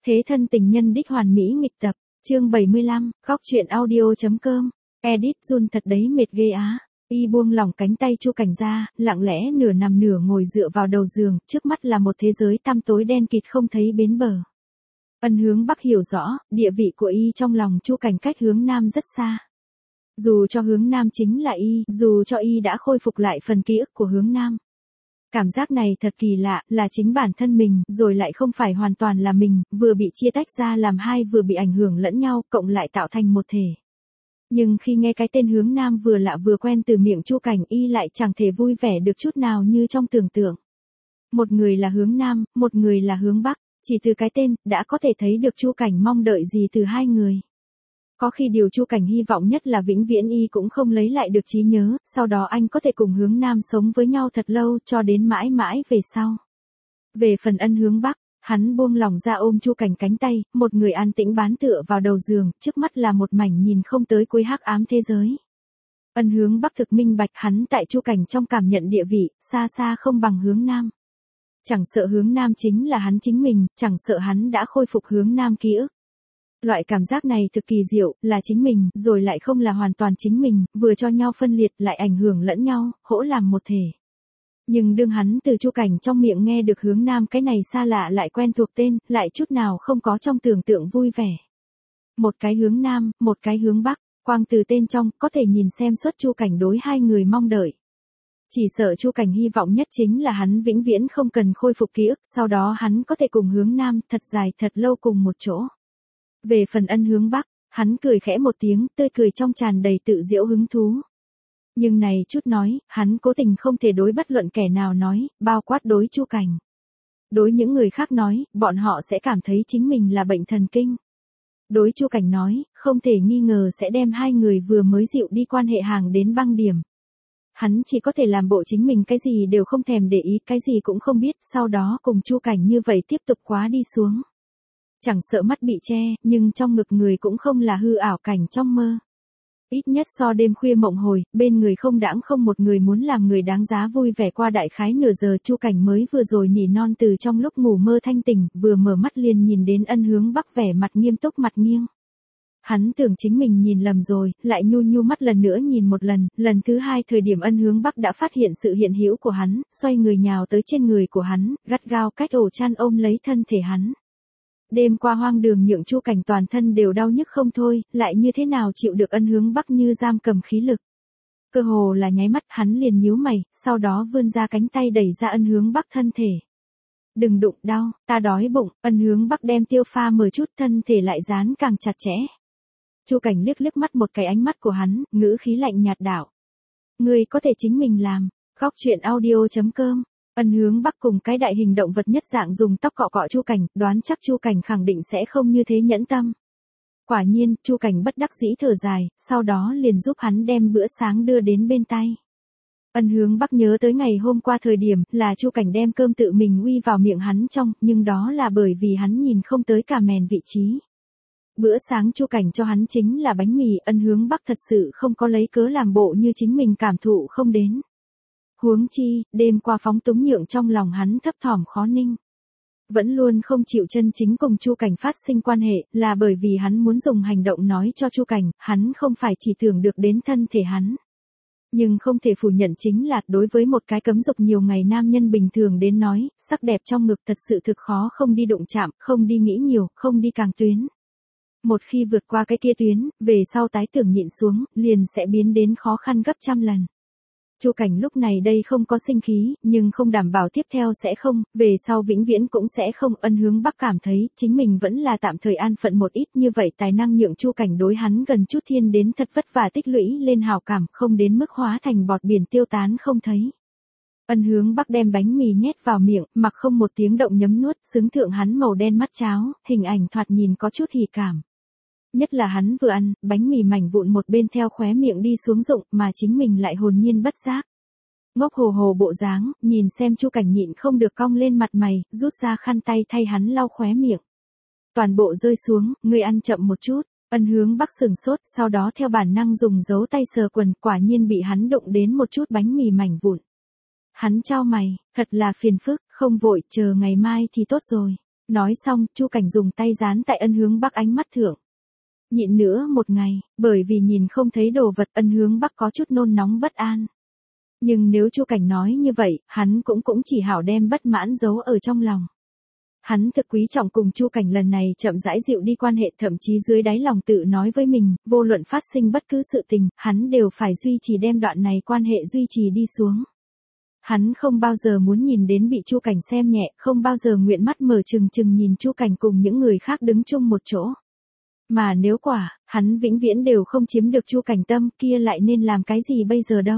Thế thân tình nhân đích hoàn mỹ nghịch tập, chương 75, góc truyện audio.com, edit Jun thật đấy mệt ghê á. Y buông lỏng cánh tay Chu Cảnh ra, lặng lẽ nửa nằm nửa ngồi dựa vào đầu giường, trước mắt là một thế giới tăm tối đen kịt không thấy bến bờ. Ân Hướng Bắc hiểu rõ, địa vị của Y trong lòng Chu Cảnh cách Hướng Nam rất xa. Dù cho Hướng Nam chính là Y, dù cho Y đã khôi phục lại phần ký ức của Hướng Nam. Cảm giác này thật kỳ lạ, là chính bản thân mình, rồi lại không phải hoàn toàn là mình, vừa bị chia tách ra làm hai vừa bị ảnh hưởng lẫn nhau, cộng lại tạo thành một thể. Nhưng khi nghe cái tên Hướng Nam vừa lạ vừa quen từ miệng Chu Cảnh, Y lại chẳng thể vui vẻ được chút nào như trong tưởng tượng. Một người là Hướng Nam, một người là Hướng Bắc, chỉ từ cái tên, đã có thể thấy được Chu Cảnh mong đợi gì từ hai người. Có khi điều Chu Cảnh hy vọng nhất là vĩnh viễn Y cũng không lấy lại được trí nhớ, sau đó anh có thể cùng Hướng Nam sống với nhau thật lâu cho đến mãi mãi về sau. Về phần Ân Hướng Bắc, hắn buông lỏng ra ôm Chu Cảnh cánh tay, một người an tĩnh bán tựa vào đầu giường, trước mắt là một mảnh nhìn không tới cuối hắc ám thế giới. Ân Hướng Bắc thực minh bạch hắn tại Chu Cảnh trong cảm nhận địa vị, xa xa không bằng Hướng Nam. Chẳng sợ Hướng Nam chính là hắn chính mình, chẳng sợ hắn đã khôi phục Hướng Nam ký ức. Loại cảm giác này thực kỳ diệu, là chính mình, rồi lại không là hoàn toàn chính mình, vừa cho nhau phân liệt lại ảnh hưởng lẫn nhau, hỗ làm một thể. Nhưng đương hắn từ Chu Cảnh trong miệng nghe được Hướng Nam cái này xa lạ lại quen thuộc tên, lại chút nào không có trong tưởng tượng vui vẻ. Một cái Hướng Nam, một cái Hướng Bắc, quang từ tên trong, có thể nhìn xem suốt Chu Cảnh đối hai người mong đợi. Chỉ sợ Chu Cảnh hy vọng nhất chính là hắn vĩnh viễn không cần khôi phục ký ức, sau đó hắn có thể cùng Hướng Nam thật dài thật lâu cùng một chỗ. Về phần Ân Hướng Bắc, hắn cười khẽ một tiếng, tươi cười trong tràn đầy tự giễu hứng thú. Nhưng này chút nói, hắn cố tình không thể đối bất luận kẻ nào nói, bao quát đối Chu Cảnh. Đối những người khác nói, bọn họ sẽ cảm thấy chính mình là bệnh thần kinh. Đối Chu Cảnh nói, không thể nghi ngờ sẽ đem hai người vừa mới dịu đi quan hệ hàng đến băng điểm. Hắn chỉ có thể làm bộ chính mình cái gì đều không thèm để ý, cái gì cũng không biết, sau đó cùng Chu Cảnh như vậy tiếp tục quá đi xuống. Chẳng sợ mắt bị che, nhưng trong ngực người cũng không là hư ảo cảnh trong mơ. Ít nhất so đêm khuya mộng hồi, bên người không đãng không một người muốn làm người đáng giá vui vẻ qua đại khái nửa giờ. Chu Cảnh mới vừa rồi nỉ non từ trong lúc ngủ mơ thanh tỉnh, vừa mở mắt liền nhìn đến Ân Hướng Bắc vẻ mặt nghiêm túc mặt nghiêng. Hắn tưởng chính mình nhìn lầm rồi, lại nhu nhu mắt lần nữa nhìn một lần, lần thứ hai thời điểm Ân Hướng Bắc đã phát hiện sự hiện hữu của hắn, xoay người nhào tới trên người của hắn, gắt gao cách ổ chăn ôm lấy thân thể hắn. Đêm qua hoang đường nhượng Chu Cảnh toàn thân đều đau nhức không thôi, lại như thế nào chịu được Ân Hướng Bắc như giam cầm khí lực. Cơ hồ là nháy mắt hắn liền nhíu mày, sau đó vươn ra cánh tay đẩy ra Ân Hướng Bắc thân thể. Đừng đụng, đau, ta đói bụng. Ân Hướng Bắc đem tiêu pha mở chút, thân thể lại dán càng chặt chẽ. Chu Cảnh liếc liếc mắt một cái ánh mắt của hắn, ngữ khí lạnh nhạt đạo. Ngươi có thể chính mình làm. Góc truyện audio.com. Ân Hướng Bắc cùng cái đại hình động vật nhất dạng dùng tóc cọ cọ Chu Cảnh, đoán chắc Chu Cảnh khẳng định sẽ không như thế nhẫn tâm. Quả nhiên, Chu Cảnh bất đắc dĩ thở dài, sau đó liền giúp hắn đem bữa sáng đưa đến bên tay. Ân Hướng Bắc nhớ tới ngày hôm qua thời điểm, là Chu Cảnh đem cơm tự mình uy vào miệng hắn trong, nhưng đó là bởi vì hắn nhìn không tới cả mèn vị trí. Bữa sáng Chu Cảnh cho hắn chính là bánh mì, Ân Hướng Bắc thật sự không có lấy cớ làm bộ như chính mình cảm thụ không đến. Huống chi, đêm qua phóng túng nhượng trong lòng hắn thấp thỏm khó ninh. Vẫn luôn không chịu chân chính cùng Chu Cảnh phát sinh quan hệ, là bởi vì hắn muốn dùng hành động nói cho Chu Cảnh, hắn không phải chỉ tưởng được đến thân thể hắn. Nhưng không thể phủ nhận chính là, đối với một cái cấm dục nhiều ngày nam nhân bình thường đến nói, sắc đẹp trong ngực thật sự thực khó không đi đụng chạm, không đi nghĩ nhiều, không đi càng tuyến. Một khi vượt qua cái kia tuyến, về sau tái tưởng nhịn xuống, liền sẽ biến đến khó khăn gấp trăm lần. Chu Cảnh lúc này đây không có sinh khí, nhưng không đảm bảo tiếp theo sẽ không, về sau vĩnh viễn cũng sẽ không. Ân Hướng Bắc cảm thấy, chính mình vẫn là tạm thời an phận một ít, như vậy tài năng nhượng Chu Cảnh đối hắn gần chút thiên đến thật vất vả tích lũy lên hào cảm, không đến mức hóa thành bọt biển tiêu tán không thấy. Ân Hướng Bắc đem bánh mì nhét vào miệng, mặc không một tiếng động nhấm nuốt, xứng thượng hắn màu đen mắt cháo, hình ảnh thoạt nhìn có chút hỉ cảm. Nhất là hắn vừa ăn, bánh mì mảnh vụn một bên theo khóe miệng đi xuống rụng, mà chính mình lại hồn nhiên bất giác. Ngốc hồ hồ bộ dáng, nhìn xem Chu Cảnh nhịn không được cong lên mặt mày, rút ra khăn tay thay hắn lau khóe miệng. Toàn bộ rơi xuống, ngươi ăn chậm một chút. Ân Hướng Bắc sừng sốt, sau đó theo bản năng dùng dấu tay sờ quần, quả nhiên bị hắn đụng đến một chút bánh mì mảnh vụn. Hắn chau mày, thật là phiền phức, không vội, chờ ngày mai thì tốt rồi. Nói xong, Chu Cảnh dùng tay dán tại Ân Hướng Bắc ánh mắt thượng. Nhịn nữa một ngày, bởi vì nhìn không thấy đồ vật, Ân Hướng Bắc có chút nôn nóng bất an. Nhưng nếu Chu Cảnh nói như vậy, hắn cũng chỉ hảo đem bất mãn giấu ở trong lòng. Hắn thực quý trọng cùng Chu Cảnh lần này chậm rãi dịu đi quan hệ, thậm chí dưới đáy lòng tự nói với mình, vô luận phát sinh bất cứ sự tình, hắn đều phải duy trì đem đoạn này quan hệ duy trì đi xuống. Hắn không bao giờ muốn nhìn đến bị Chu Cảnh xem nhẹ, không bao giờ nguyện mắt mở trừng trừng nhìn Chu Cảnh cùng những người khác đứng chung một chỗ. Mà nếu quả, hắn vĩnh viễn đều không chiếm được Chu Cảnh tâm, kia lại nên làm cái gì bây giờ đâu.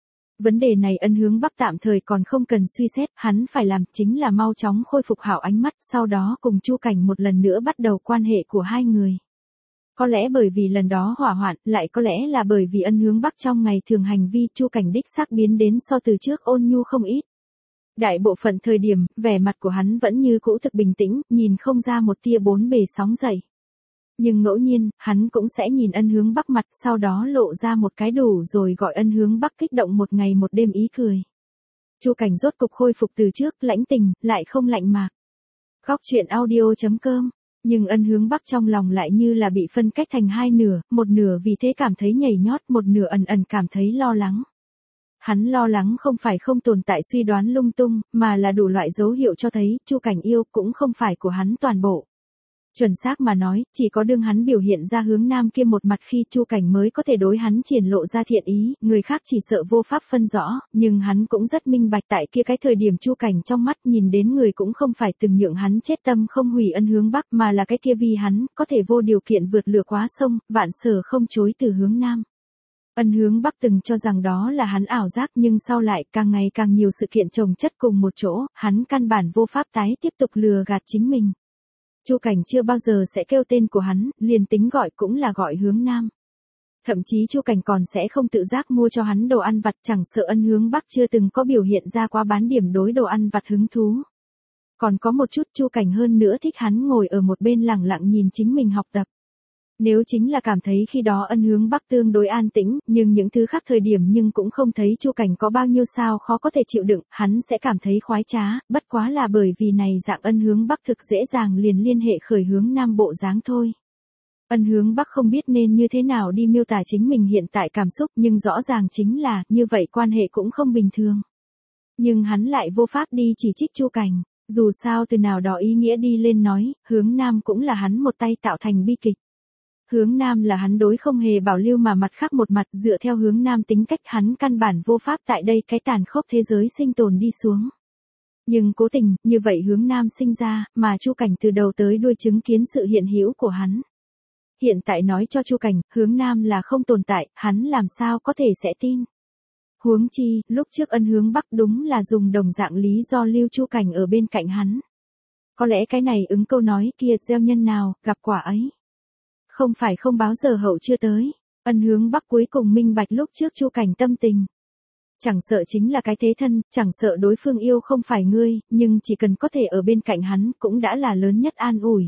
Vấn đề này Ân Hướng Bắc tạm thời còn không cần suy xét, hắn phải làm chính là mau chóng khôi phục hảo ánh mắt, sau đó cùng Chu Cảnh một lần nữa bắt đầu quan hệ của hai người. Có lẽ bởi vì lần đó hỏa hoạn, lại có lẽ là bởi vì Ân Hướng Bắc trong ngày thường hành vi, Chu Cảnh đích xác biến đến so từ trước ôn nhu không ít. Đại bộ phận thời điểm, vẻ mặt của hắn vẫn như cũ thực bình tĩnh, nhìn không ra một tia bốn bề sóng dậy. Nhưng ngẫu nhiên, hắn cũng sẽ nhìn Ân Hướng Bắc mặt, sau đó lộ ra một cái đủ rồi gọi Ân Hướng Bắc kích động một ngày một đêm ý cười. Chu Cảnh rốt cục khôi phục từ trước, lãnh tình, lại không lạnh mạc. Góc truyện audio.com. Nhưng Ân Hướng Bắc trong lòng lại như là bị phân cách thành hai nửa, một nửa vì thế cảm thấy nhảy nhót, một nửa ẩn ẩn cảm thấy lo lắng. Hắn lo lắng không phải không tồn tại suy đoán lung tung, mà là đủ loại dấu hiệu cho thấy, Chu Cảnh yêu cũng không phải của hắn toàn bộ. Chuẩn xác mà nói, chỉ có đương hắn biểu hiện ra hướng nam kia một mặt khi Chu Cảnh mới có thể đối hắn triển lộ ra thiện ý, người khác chỉ sợ vô pháp phân rõ, nhưng hắn cũng rất minh bạch tại kia cái thời điểm Chu Cảnh trong mắt nhìn đến người cũng không phải từng nhượng hắn chết tâm không hủy Ân Hướng Bắc mà là cái kia vì hắn, có thể vô điều kiện vượt lửa quá sông, vạn sở không chối từ hướng nam. Ân Hướng Bắc từng cho rằng đó là hắn ảo giác nhưng sau lại càng ngày càng nhiều sự kiện chồng chất cùng một chỗ, hắn căn bản vô pháp tái tiếp tục lừa gạt chính mình. Chu Cảnh chưa bao giờ sẽ kêu tên của hắn, liền tính gọi cũng là gọi hướng nam. Thậm chí Chu Cảnh còn sẽ không tự giác mua cho hắn đồ ăn vặt, chẳng sợ Ân Hướng Bắc chưa từng có biểu hiện ra quá bán điểm đối đồ ăn vặt hứng thú. Còn có một chút Chu Cảnh hơn nữa thích hắn ngồi ở một bên lẳng lặng nhìn chính mình học tập. Nếu chính là cảm thấy khi đó Ân Hướng Bắc tương đối an tĩnh, nhưng những thứ khác thời điểm nhưng cũng không thấy Chu Cảnh có bao nhiêu sao khó có thể chịu đựng, hắn sẽ cảm thấy khoái trá, bất quá là bởi vì này dạng Ân Hướng Bắc thực dễ dàng liền liên hệ khởi hướng nam bộ dáng thôi. Ân Hướng Bắc không biết nên như thế nào đi miêu tả chính mình hiện tại cảm xúc, nhưng rõ ràng chính là, như vậy quan hệ cũng không bình thường. Nhưng hắn lại vô pháp đi chỉ trích Chu Cảnh, dù sao từ nào đó ý nghĩa đi lên nói, hướng nam cũng là hắn một tay tạo thành bi kịch. Hướng nam là hắn đối không hề bảo lưu mà mặt khác một mặt, dựa theo hướng nam tính cách hắn căn bản vô pháp tại đây cái tàn khốc thế giới sinh tồn đi xuống. Nhưng cố tình, như vậy hướng nam sinh ra, mà Chu Cảnh từ đầu tới đuôi chứng kiến sự hiện hữu của hắn. Hiện tại nói cho Chu Cảnh, hướng nam là không tồn tại, hắn làm sao có thể sẽ tin. Huống chi, lúc trước Ân Hướng Bắc đúng là dùng đồng dạng lý do lưu Chu Cảnh ở bên cạnh hắn. Có lẽ cái này ứng câu nói kia, gieo nhân nào, gặp quả ấy. Không phải không báo giờ hậu chưa tới, Ân Hướng Bắc cuối cùng minh bạch lúc trước Chu Cảnh tâm tình. Chẳng sợ chính là cái thế thân, chẳng sợ đối phương yêu không phải ngươi, nhưng chỉ cần có thể ở bên cạnh hắn cũng đã là lớn nhất an ủi.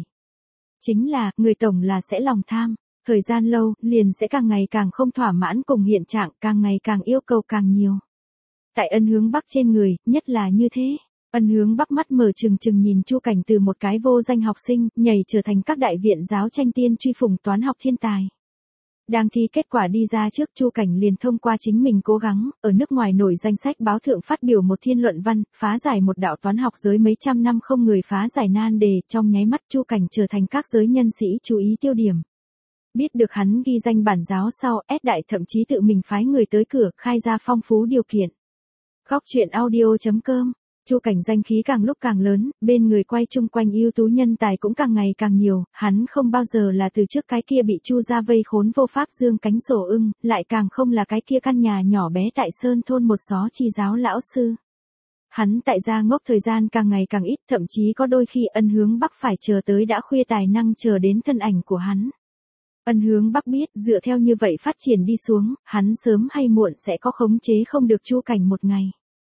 Chính là, người tổng là sẽ lòng tham, thời gian lâu, liền sẽ càng ngày càng không thỏa mãn cùng hiện trạng, càng ngày càng yêu cầu càng nhiều. Tại Ân Hướng Bắc trên người, nhất là như thế. Ân Hướng Bắc mắt mở trừng trừng nhìn Chu Cảnh từ một cái vô danh học sinh, nhảy trở thành các đại viện giáo tranh tiên truy phủng toán học thiên tài. Đang thi kết quả đi ra trước, Chu Cảnh liền thông qua chính mình cố gắng, ở nước ngoài nổi danh sách báo thượng phát biểu một thiên luận văn, phá giải một đạo toán học giới mấy trăm năm không người phá giải nan đề, trong nháy mắt Chu Cảnh trở thành các giới nhân sĩ chú ý tiêu điểm. Biết được hắn ghi danh bản giáo sau, S đại thậm chí tự mình phái người tới cửa, khai ra phong phú điều kiện. Góc truyện audio.com. Chu Cảnh danh khí càng lúc càng lớn, bên người quay chung quanh ưu tú nhân tài cũng càng ngày càng nhiều, hắn không bao giờ là từ trước cái kia bị Chu gia vây khốn vô pháp dương cánh sổ ưng, lại càng không là cái kia căn nhà nhỏ bé tại Sơn thôn một xó chi giáo lão sư. Hắn tại gia ngốc thời gian càng ngày càng ít, thậm chí có đôi khi Ân Hướng Bắc phải chờ tới đã khuya tài năng chờ đến thân ảnh của hắn. Ân Hướng Bắc biết, dựa theo như vậy phát triển đi xuống, hắn sớm hay muộn sẽ có khống chế không được Chu Cảnh một ngày.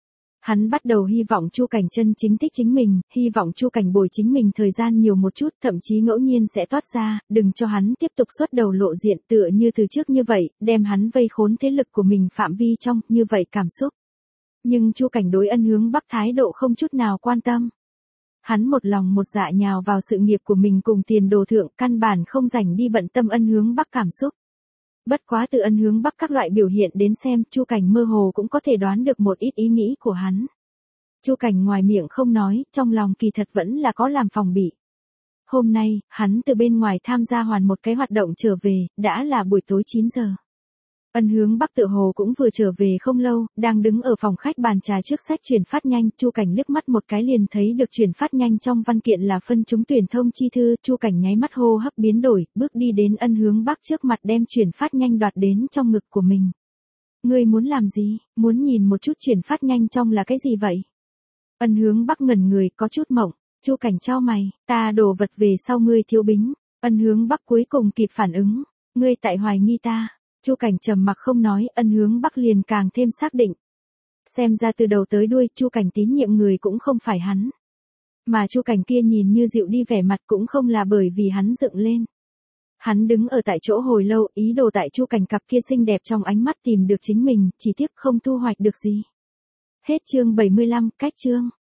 Hắn bắt đầu hy vọng Chu Cảnh chân chính thích chính mình, hy vọng Chu Cảnh bồi chính mình thời gian nhiều một chút, thậm chí ngẫu nhiên sẽ toát ra, đừng cho hắn tiếp tục xuất đầu lộ diện tựa như từ trước như vậy, đem hắn vây khốn thế lực của mình phạm vi trong, như vậy cảm xúc. Nhưng Chu Cảnh đối Ân Hướng Bắc thái độ không chút nào quan tâm. Hắn một lòng một dạ nhào vào sự nghiệp của mình cùng tiền đồ thượng, căn bản không rảnh đi bận tâm Ân Hướng Bắc cảm xúc. Bất quá từ Ân Hướng Bắc các loại biểu hiện đến xem, Chu Cảnh mơ hồ cũng có thể đoán được một ít ý nghĩ của hắn. Chu Cảnh ngoài miệng không nói, trong lòng kỳ thật vẫn là có làm phòng bị. Hôm nay, hắn từ bên ngoài tham gia hoàn một cái hoạt động trở về, đã là buổi tối 9 giờ. Ân Hướng Bắc tự hồ cũng vừa trở về không lâu, đang đứng ở phòng khách bàn trà trước sách chuyển phát nhanh, Chu Cảnh liếc mắt một cái liền thấy được chuyển phát nhanh trong văn kiện là phân trúng tuyển thông chi thư, Chu Cảnh nháy mắt hô hấp biến đổi, bước đi đến Ân Hướng Bắc trước mặt đem chuyển phát nhanh đoạt đến trong ngực của mình. Ngươi muốn làm gì, muốn nhìn một chút chuyển phát nhanh trong là cái gì vậy? Ân Hướng Bắc ngẩn người có chút mộng, Chu Cảnh chau mày, ta đồ vật về sau ngươi thiếu bính. Ân Hướng Bắc cuối cùng kịp phản ứng, ngươi tại hoài nghi ta. Chu Cảnh trầm mặc không nói, Ân Hướng Bắc liền càng thêm xác định. Xem ra từ đầu tới đuôi, Chu Cảnh tín nhiệm người cũng không phải hắn. Mà Chu Cảnh kia nhìn như dịu đi vẻ mặt cũng không là bởi vì hắn dựng lên. Hắn đứng ở tại chỗ hồi lâu, ý đồ tại Chu Cảnh cặp kia xinh đẹp trong ánh mắt tìm được chính mình, chỉ tiếc không thu hoạch được gì. Hết chương 75, cách chương.